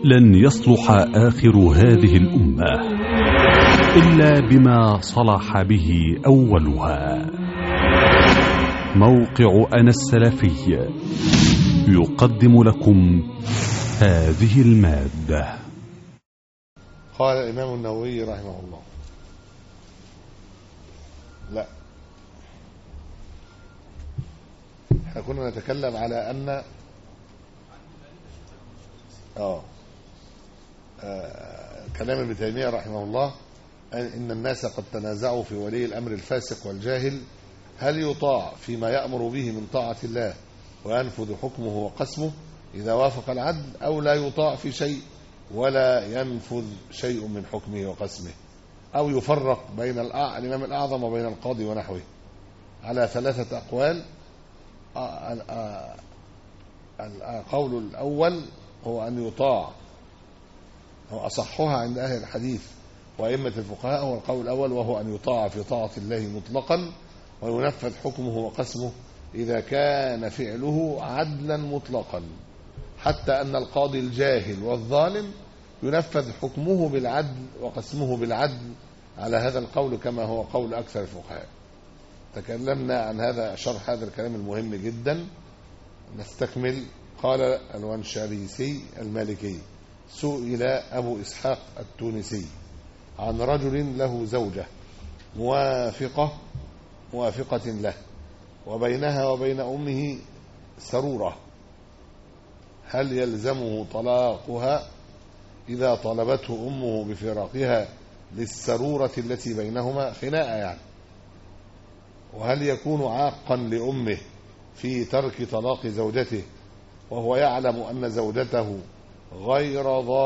لن يصلح آخر هذه الأمة إلا بما صلح به أولها. موقع أنا السلفي يقدم لكم هذه المادة. قال الإمام النووي رحمه الله: لا، احنا كنا نتكلم على أن كلام ابن تيمية رحمه الله إن الناس قد تنازعوا في ولي الأمر الفاسق والجاهل، هل يطاع فيما يأمر به من طاعة الله وينفذ حكمه وقسمه إذا وافق العدل، أو لا يطاع في شيء ولا ينفذ شيء من حكمه وقسمه، أو يفرق بين الإمام الأعظم وبين القاضي ونحوه على ثلاثة أقوال. القول الأول هو أن يطاع، هو أصحها عند أهل الحديث وأئمة الفقهاء، هو القول الأول، وهو أن يطاع في طاعة الله مطلقا وينفذ حكمه وقسمه إذا كان فعله عدلا مطلقا، حتى أن القاضي الجاهل والظالم ينفذ حكمه بالعدل وقسمه بالعدل على هذا القول، كما هو قول أكثر الفقهاء. تكلمنا عن هذا، شرح هذا الكلام المهم جدا. نستكمل. قال الونشاريسي المالكي: سئل أبو إسحاق التونسي عن رجل له زوجة موافقة له وبينها وبين أمه سرورة، هل يلزمه طلاقها إذا طلبته أمه بفراقها للسرورة التي بينهما؟ خناقة يعني. وهل يكون عاقا لأمه في ترك طلاق زوجته وهو يعلم أن زوجته غير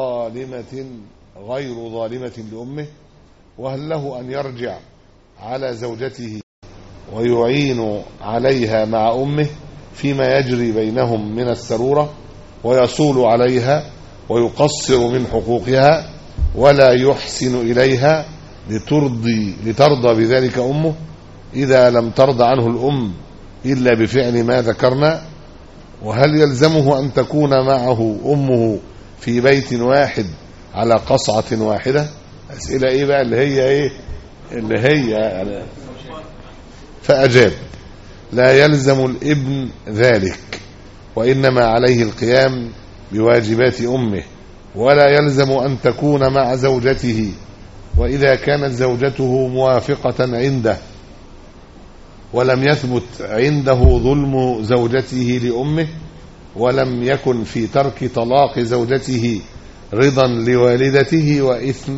ظالمة لأمه؟ وهل له أن يرجع على زوجته ويعين عليها مع أمه فيما يجري بينهم من السرورة، ويصول عليها ويقصر من حقوقها ولا يحسن إليها لترضى بذلك أمه إذا لم ترضى عنه الأم إلا بفعل ما ذكرنا؟ وهل يلزمه أن تكون معه أمه في بيت واحد على قصعة واحدة؟ أسئلة إيه بقى اللي هي يعني. فأجاب: لا يلزم الابن ذلك، وإنما عليه القيام بواجبات أمه، ولا يلزم أن تكون مع زوجته، وإذا كانت زوجته موافقة عنده ولم يثبت عنده ظلم زوجته لأمه، ولم يكن في ترك طلاق زوجته رضا لوالدته وإثم،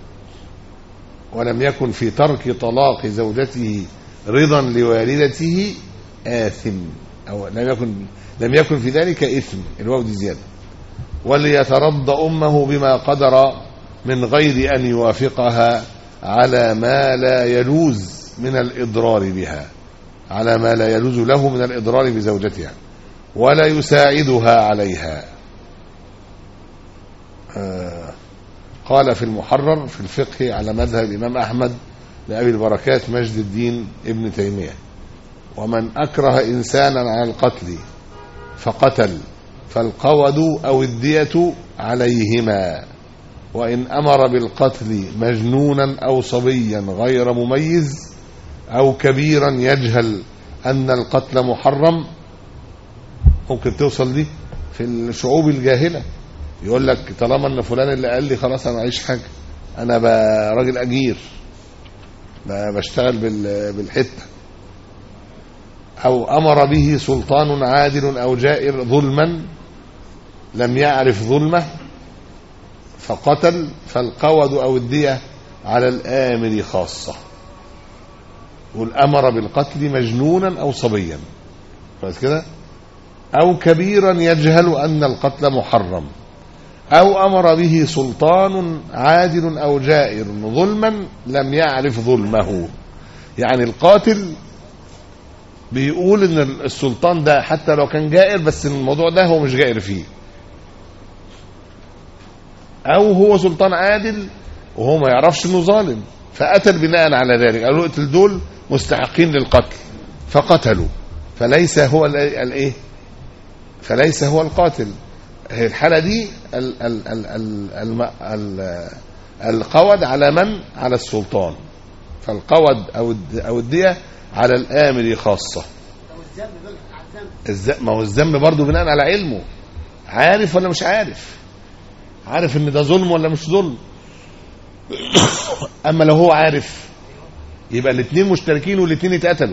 ولم يكن في ترك طلاق زوجته رضا لوالدته آثم، أو لم يكن في ذلك إثم، الواو دي زيادة. وليترضى أمه بما قدر من غير أن يوافقها على ما لا يجوز من الإضرار بها، على ما لا يجوز له من الإضرار بزوجتها، ولا يساعدها عليها. قال في المحرر في الفقه على مذهب الإمام أحمد لأبي البركات مجد الدين ابن تيمية: ومن أكره إنسانا على القتل فقتل فالقود أو الدية عليهما، وإن أمر بالقتل مجنونا أو صبيا غير مميز أو كبيرا يجهل أن القتل محرم. ممكن توصل دي في الشعوب الجاهلة، يقول لك طالما ان فلان اللي قال لي خلاص انا معيش حاجة، انا راجل اجير بشتغل بالحتة. او امر به سلطان عادل او جائر ظلما لم يعرف ظلمه فقتل فالقود او الدية على الآمر خاصة. والامر بالقتل مجنونا او صبيا، بس كده، او كبيرا يجهل ان القتل محرم، أو أمر به سلطان عادل أو جائر ظلما لم يعرف ظلمه. يعني القاتل بيقول إن السلطان ده حتى لو كان جائر، بس الموضوع ده هو مش جائر فيه، أو هو سلطان عادل وهو ما يعرفش إنه ظالم فقتل بناء على ذلك، قالوا اقتل دول مستحقين للقتل فقتلوا، فليس هو القاتل. هي الحالة دي القود على من؟ على السلطان. فالقود أو الدية على الآمر خاصة. ما هو الذنب برضه بناء على علمه، عارف ولا مش عارف، عارف ان ده ظلم ولا مش ظلم. اما لو هو عارف يبقى الاثنين مشتركين والاثنين اتقتلوا.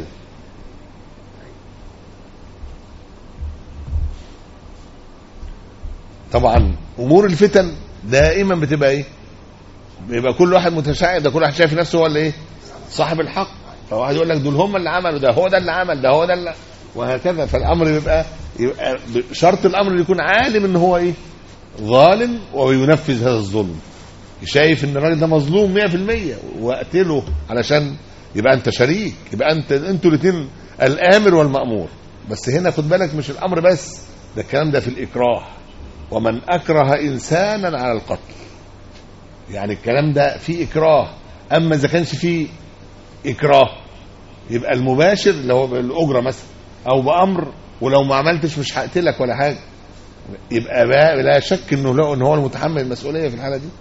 طبعا امور الفتن دائما بتبقى ايه؟ بيبقى كل واحد متشائم، ده كل واحد شايف نفسه هو اللي ايه؟ صاحب الحق. فواحد يقول لك دول هم اللي عملوا، ده هو ده اللي عمل، ده هو ده اللي، وهكذا. فالامر يبقى شرط الامر يكون عالم ان هو ايه؟ ظالم وينفذ هذا الظلم. شايف ان الراجل ده مظلوم 100% واقتله علشان يبقى انت شريك، يبقى انتوا الاثنين الامر والمامور. بس هنا خد بالك مش الامر بس، ده الكلام ده في الاكراه. ومن اكره انسانا على القتل، يعني الكلام ده في اكراه. اما اذا كانش فيه اكراه يبقى المباشر اللي هو بالاجره مثلا او بامر، ولو ما عملتش مش هقتلك ولا حاجه، يبقى لا شك انه هو المتحمل المسؤوليه في الحاله دي.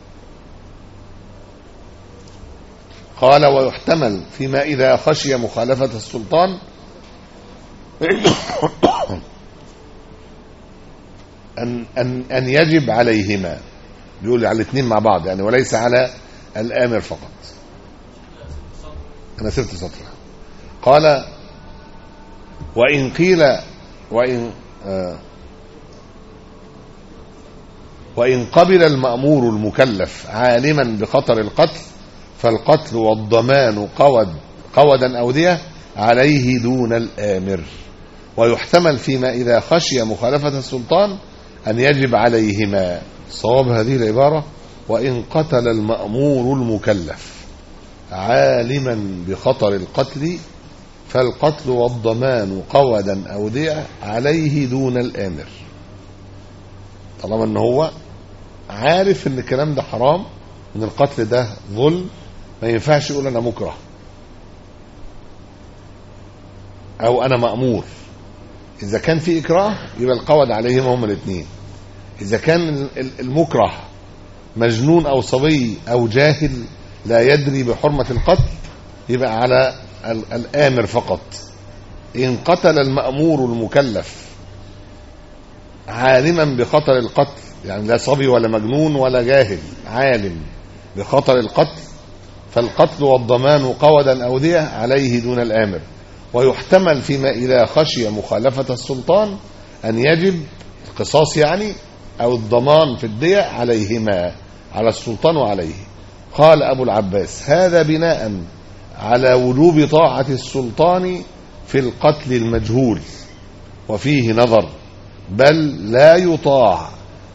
قال ويحتمل فيما اذا خشي مخالفه السلطان ان يجب عليهما. بيقول على الاثنين مع بعض يعني، وليس على الامر فقط. انا سبت سطر. قال وان قيل وإن قبل المأمور المكلف عالما بخطر القتل فالقتل والضمان قودا أو دية عليه دون الآمر. ويحتمل فيما إذا خشي مخالفة السلطان أن يجب عليهما. صواب هذه العبارة وإن قتل المأمور المكلف عالما بخطر القتل فالقتل والضمان قودا أو دية عليه دون الآمر. طالما ان هو عارف ان الكلام ده حرام، ان القتل ده ظلم، ما ينفعش يقول انا مكره او انا مأمور. اذا كان في اكراه يبقى القود عليهما هما الاثنين. اذا كان المكره مجنون او صبي او جاهل لا يدري بحرمة القتل يبقى على الآمر فقط. ان قتل المأمور المكلف عالما بخطر القتل، يعني لا صبي ولا مجنون ولا جاهل، عالم بخطر القتل، فالقتل والضمان قودا أو دية عليه دون الآمر. ويحتمل فيما إذا خشي مخالفة السلطان أن يجب القصاص يعني أو الضمان في الدية عليهما، على السلطان وعليه. قال أبو العباس هذا بناء على وجوب طاعة السلطان في القتل المجهول، وفيه نظر، بل لا يطاع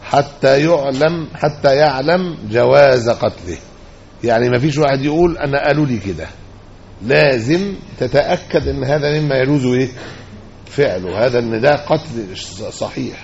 حتى يعلم جواز قتله. يعني ما فيش واحد يقول انا قالوا لي كده، لازم تتأكد ان هذا مما يجوز ايه فعله، هذا ان ده قتل صحيح.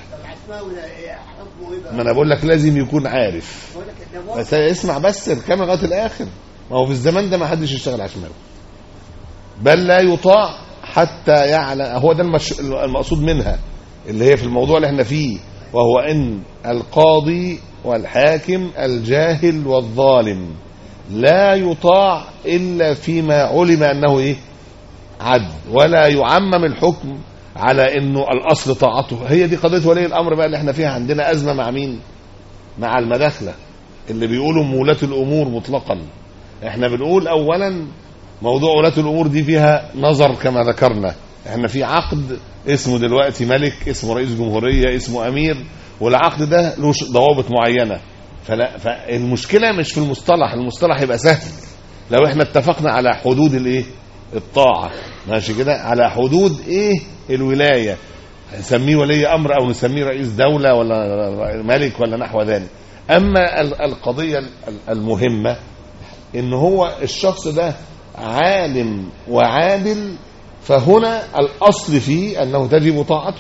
ما انا بقول لك لازم يكون عارف. بس اسمع بس كما لغايه الاخر. ما هو في الزمان ده ما حدش يشتغل عشماوي. بل لا يطاع حتى يعلم، هو ده المقصود منها اللي هي في الموضوع اللي احنا فيه، وهو ان القاضي والحاكم الجاهل والظالم لا يطاع الا فيما علم انه ايه عدل، ولا يعمم الحكم على انه الاصل طاعته. هي دي قضيه ولي الامر بقى اللي احنا فيها. عندنا ازمه مع مين؟ مع المداخله اللي بيقولوا مولاة الامور مطلقا. احنا بنقول اولا موضوع ولاة الامور دي فيها نظر كما ذكرنا. احنا في عقد اسمه دلوقتي ملك، اسمه رئيس جمهورية، اسمه امير، والعقد ده له ضوابط معينة. فالمشكلة مش في المصطلح. المصطلح يبقى سهل لو احنا اتفقنا على حدود الايه الطاعة، ماشي كده، على حدود ايه الولاية، نسميه ولي امر او نسميه رئيس دولة ولا ملك ولا نحو ذلك. اما القضية المهمة ان هو الشخص ده عالم وعادل، فهنا الاصل فيه انه تجب طاعته.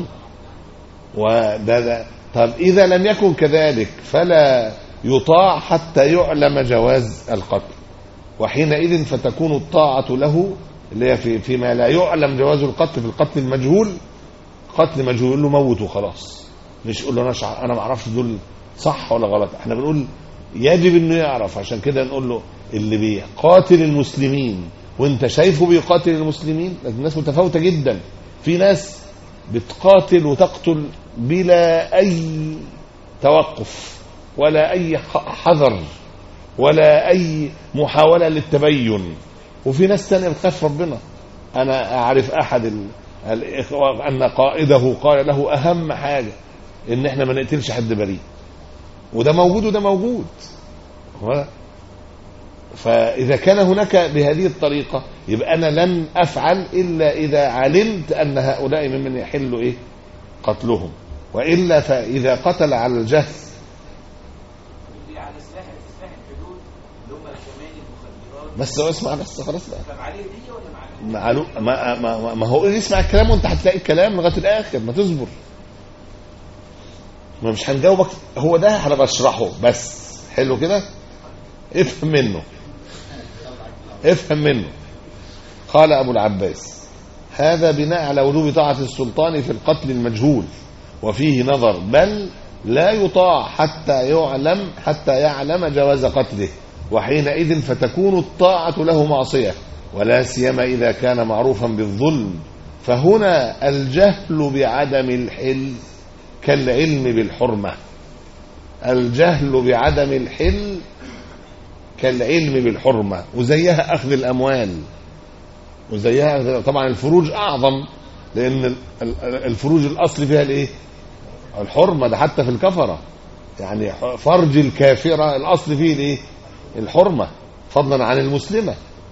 وده طب اذا لم يكن كذلك فلا يطاع حتى يعلم جواز القتل، وحينئذ فتكون الطاعة له اللي هي فيما لا يعلم جواز القتل. في القتل المجهول، قتل مجهول له موت وخلاص، مش يقول له انا ما اعرفش دول صح ولا غلط، احنا بنقول يجب انه يعرف. عشان كده نقول له اللي بيقاتل المسلمين وانت شايفه بيقاتل المسلمين، الناس متفاوته جدا. في ناس بتقاتل وتقتل بلا اي توقف ولا اي حذر ولا اي محاوله للتبين، وفي ناس تانية بتخاف ربنا. انا اعرف احد الاخوه ان قائده قال له اهم حاجه ان احنا ما نقتلش حد بريء، وده موجود وده موجود. فاذا كان هناك بهذه الطريقه يبقى انا لن افعل الا اذا علمت ان هؤلاء ممن يحل قتلهم، والا فاذا قتل على الجهل على سلاح الحدود اللي هم الكمان المخدرات. بس اسمع بس خلاص بقى. طب عليه دي ولا ما هو اسمع الكلام وانت هتلاقي الكلام لغايه الاخر، ما تصبر. ما مش هنجاوبك، هو ده انا بشرحه بس. حلو كده، افهم منه افهم منه. قال ابو العباس: هذا بناء على وجوب طاعه السلطان في القتل المجهول، وفيه نظر، بل لا يطاع حتى يعلم جواز قتله، وحينئذ فتكون الطاعه له معصيه، ولا سيما اذا كان معروفا بالظلم. فهنا الجهل بعدم الحل كالعلم بالحرمة. الجهل بعدم الحل كالعلم بالحرمة، وزيها أخذ الأموال، وزيها طبعا الفروج أعظم، لأن الفروج الأصل فيها الإيه؟ الحرمة. ده حتى في الكفرة يعني فرج الكافرة الأصل فيه الإيه؟ الحرمة، فضلا عن المسلمة.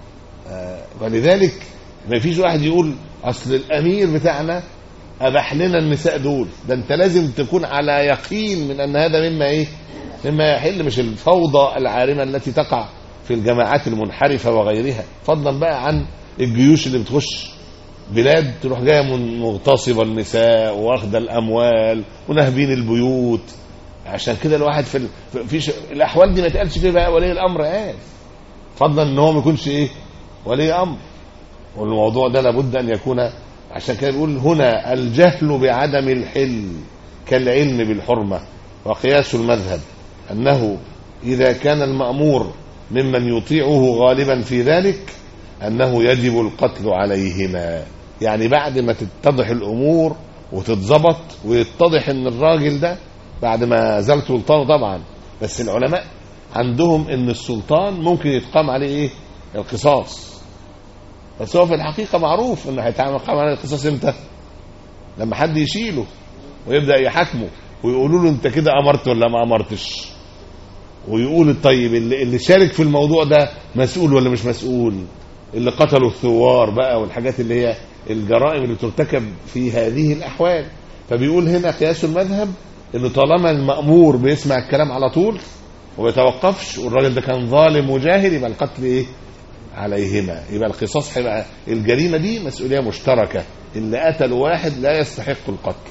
ولذلك ما فيش واحد يقول أصل الأمير بتاعنا أباح لنا النساء دول. ده أنت لازم تكون على يقين من أن هذا مما يحل، مش الفوضى العارمة التي تقع في الجماعات المنحرفة وغيرها، فضلا بقى عن الجيوش اللي بتخش بلاد تروح جاية مغتصبة النساء واخدة الأموال ونهبين البيوت. عشان كده الواحد في الأحوال دي ما يتقالش فيه بقى ولي الأمر قال، فضلا ان هو ما يكونش ولي امر. والموضوع ده لابد ان يكون. عشان كده بيقول هنا الجهل بعدم الحل كالعلم بالحرمه. وقياس المذهب انه اذا كان المأمور ممن يطيعه غالبا في ذلك انه يجب القتل عليهما. يعني بعد ما تتضح الامور وتتظبط ويتضح ان الراجل ده بعد ما زال سلطانه طبعا، بس العلماء عندهم ان السلطان ممكن يتقام عليه القصاص، بس هو في الحقيقة معروف انه هيتقام عليه القصاص امتى؟ لما حد يشيله ويبدأ يحاكمه ويقولوا له انت كده امرت ولا ما امرتش، ويقول طيب اللي شارك في الموضوع ده مسؤول ولا مش مسؤول، اللي قتلوا الثوار بقى والحاجات اللي هي الجرائم اللي ترتكب في هذه الاحوال. فبيقول هنا قياس المذهب انه طالما المأمور بيسمع الكلام على طول وما يتوقفش والراجل ده كان ظالم وجاهل، يبقى القتل عليهما، يبقى القصاص هيبقى الجريمه دي مسؤوليه مشتركه، اللي قتل واحد لا يستحق القتل.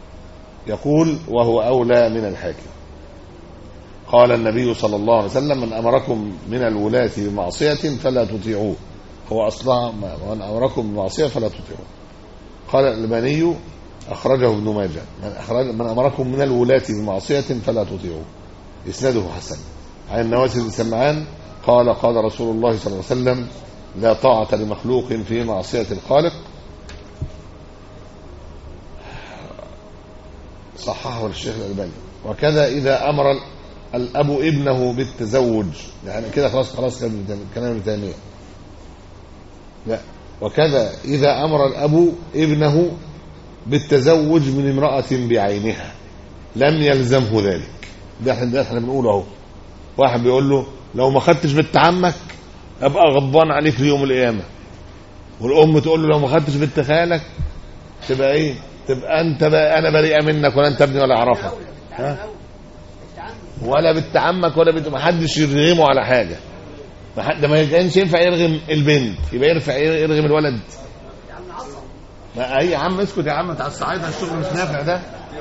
يقول وهو اولى من الحاكم. قال النبي صلى الله عليه وسلم: من امركم من الولاة بمعصيه فلا تطيعوه. هو اصلا من امركم بمعصيه فلا تطيعوه. قال الألباني اخرجه ابن ماجه: من امركم من الولاة بمعصيه فلا تطيعوه. اسناده حسن. عن النواس بن سمعان قال: قال رسول الله صلى الله عليه وسلم: لا طاعة لمخلوق في معصية الخالق. صححه الشيخ الألباني. وكذا إذا أمر الأب ابنه بالتزوج، يعني كده خلاص كلام ابن تيمية. لا، وكذا إذا أمر الأب ابنه بالتزوج من امرأة بعينها لم يلزمه ذلك. ده احنا بنقوله اهو. واحد بيقول له لو ما خدتش بنت عمك ابقى غضبان عليك ليوم القيامه، والام تقول له لو ما خدتش بنت خالك تبقى ايه؟ تبقى انت بقى انا بريئه منك ولا انت ابني ولا اعرفك، ولا بنت عمك ولا بنت، ما حدش يرغمه على حاجه. ده ما كانش ينفع يرغم البنت، يبقى يرغم الولد. ما اي يا عم اسكت يا عم، بتاع الصعايده الشغل مش نافع ده.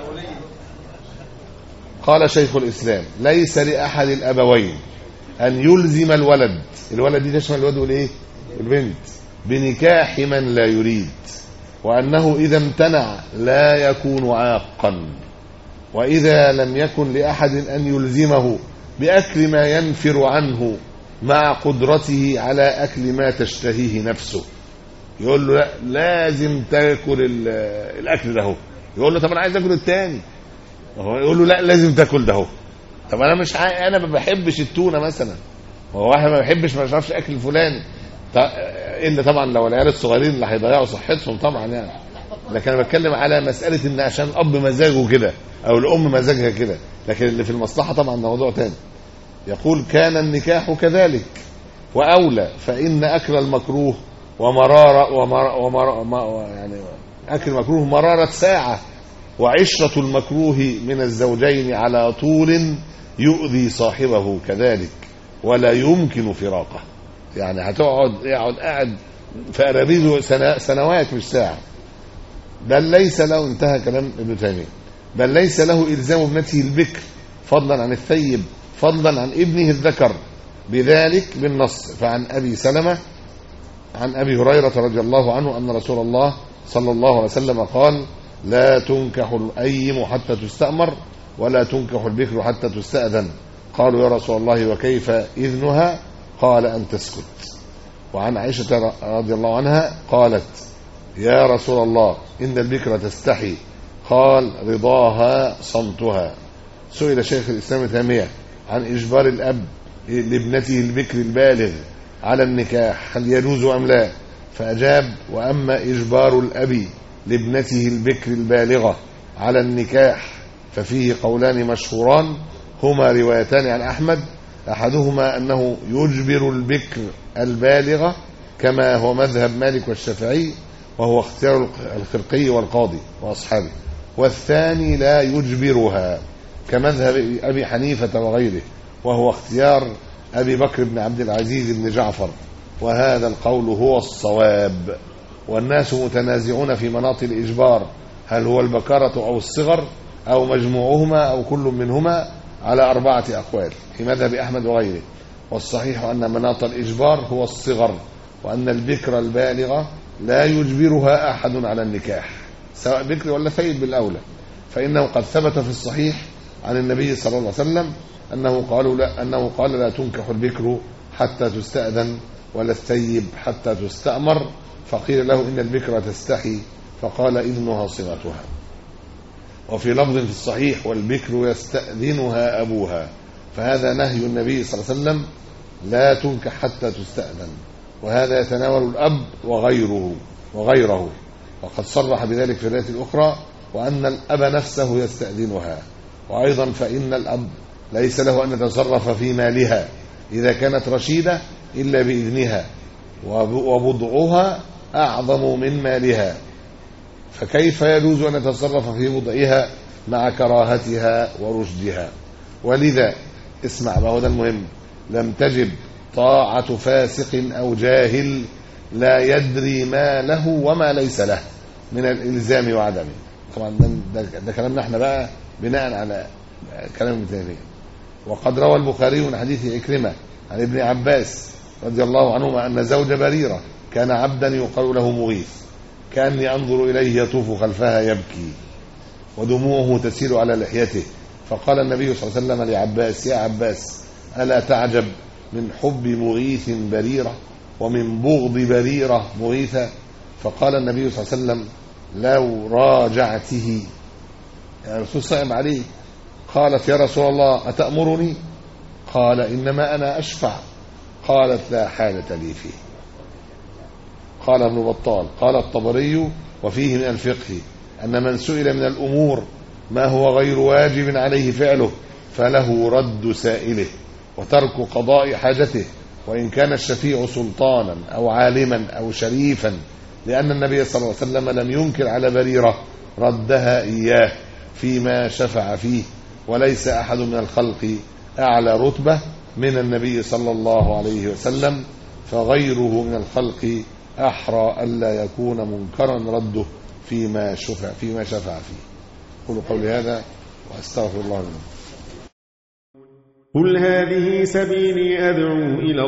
قال شيخ الإسلام: ليس لأحد الأبوين أن يلزم الولد دي تشمل الولد والإيه؟ البنت، بنكاح من لا يريد، وأنه إذا امتنع لا يكون عاقا. وإذا لم يكن لأحد أن يلزمه بأكل ما ينفر عنه مع قدرته على أكل ما تشتهيه نفسه، يقول له لا لازم تاكل الأكل ده، يقول له طب أنا عايز أكل التاني، يقول له لا لازم تاكل ده. طب أنا مش أنا ما بحبش التونة مثلا، هو واحد ما بيحبش ما يشربش أكل الفلاني، إلا طبعا لو العيال الصغيرين اللي هيضيعوا صحتهم طبعا يعني. لكن أنا بتكلم على مسألة إن عشان الأب مزاجه كده أو الأم مزاجها كده، لكن اللي في المصلحة طبعا ده موضوع تاني. يقول كان النكاح كذلك وأولى، فإن أكل المكروه يعني أكل المكروه مرارة ساعة، وعشرة المكروه من الزوجين على طول يؤذي صاحبه كذلك ولا يمكن فراقه. يعني يقعد قاعد في أرابيزه سنوات مش ساعة. بل ليس له، انتهى كلام ابن تيمية، بل ليس له إلزام ابنته البكر فضلا عن الثيب فضلا عن ابنه الذكر بذلك بالنص. فعن أبي سلمة عن أبي هريرة رضي الله عنه أن رسول الله صلى الله عليه وسلم قال لا تنكح الأيم حتى تستأمر ولا تنكح البكر حتى تستأذن. قالوا يا رسول الله وكيف إذنها؟ قال أن تسكت. وعن عائشة رضي الله عنها قالت يا رسول الله إن البكر تستحي، قال رضاها صمتها. سئل شيخ الإسلام ابن تيمية عن إجبار الأب لابنته البكر البالغ على النكاح هل يجوز أم لا؟ فأجاب وأما إجبار الأب لابنته البكر البالغة على النكاح ففيه قولان مشهوران هما روايتان عن أحمد، أحدهما أنه يجبر البكر البالغة كما هو مذهب مالك والشافعي وهو اختيار الخرقي والقاضي وأصحابه، والثاني لا يجبرها كمذهب أبي حنيفة وغيره وهو اختيار أبي بكر بن عبد العزيز بن جعفر، وهذا القول هو الصواب. والناس متنازعون في مناط الإجبار هل هو البكارة أو الصغر أو مجموعهما أو كل منهما على 4 أقوال في مذهب أحمد وغيره، والصحيح أن مناط الإجبار هو الصغر، وأن البكر البالغة لا يجبرها أحد على النكاح سواء بكر ولا ثيب بالأولى، فإنه قد ثبت في الصحيح عن النبي صلى الله عليه وسلم أنه قال لا تنكح البكر حتى تستأذن ولا الثيب حتى تستأمر، فقيل له إن البكر تستحي فقال إذنها صمتها. وفي لفظ في الصحيح والبكر يستأذنها أبوها، فهذا نهي النبي صلى الله عليه وسلم لا تنكح حتى تستأذن، وهذا يتناول الأب وغيره وقد صرح بذلك في الرواية الأخرى وأن الأب نفسه يستأذنها. وأيضا فإن الأب ليس له أن يتصرف في مالها إذا كانت رشيدة إلا بإذنها، وبضعها أعظم من مالها، فكيف يجوز أن يتصرف في بضعها مع كراهتها ورشدها؟ ولذا اسمع ما هو ده المهم، لم تجب طاعة فاسق أو جاهل لا يدري ما له وما ليس له من الإلزام وعدمه. طبعا ده كلامنا احنا بقى بناء على كلام ابن تيمية. وقد روى البخاري من حديث عكرمة عن ابن عباس رضي الله عنهما أن زوج بريرة كان عبدا يقال له مغيث، كأني أنظر إليه يطوف خلفها يبكي ودموعه تسيل على لحيته، فقال النبي صلى الله عليه وسلم لعباس يا عباس ألا تعجب من حب مغيث بريرة ومن بغض بريرة مغيثة؟ فقال النبي صلى الله عليه وسلم لو راجعته يا رسول صعب عليه. قالت يا رسول الله أتأمرني؟ قال إنما أنا أشفع. قالت لا حالة لي فيه. قال ابن بطال قال الطبري وفيه من الفقه أن من سئل من الأمور ما هو غير واجب عليه فعله فله رد سائله وترك قضاء حاجته، وإن كان الشفيع سلطانا أو عالما أو شريفا، لأن النبي صلى الله عليه وسلم لم ينكر على بريرة ردها إياه فيما شفع فيه، وليس أحد من الخلق أعلى رتبة من النبي صلى الله عليه وسلم، فغيره من الخلق أحرى ألا يكون منكرا رده فيما شفع فيه. قولوا قولي هذا وأستغفر الله لكم. قل هذه سبيلي أدعو إلى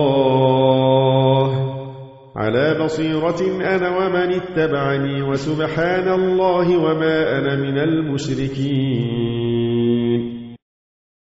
الله على بصيرة أنا ومن اتبعني وسبحان الله وما أنا من المشركين.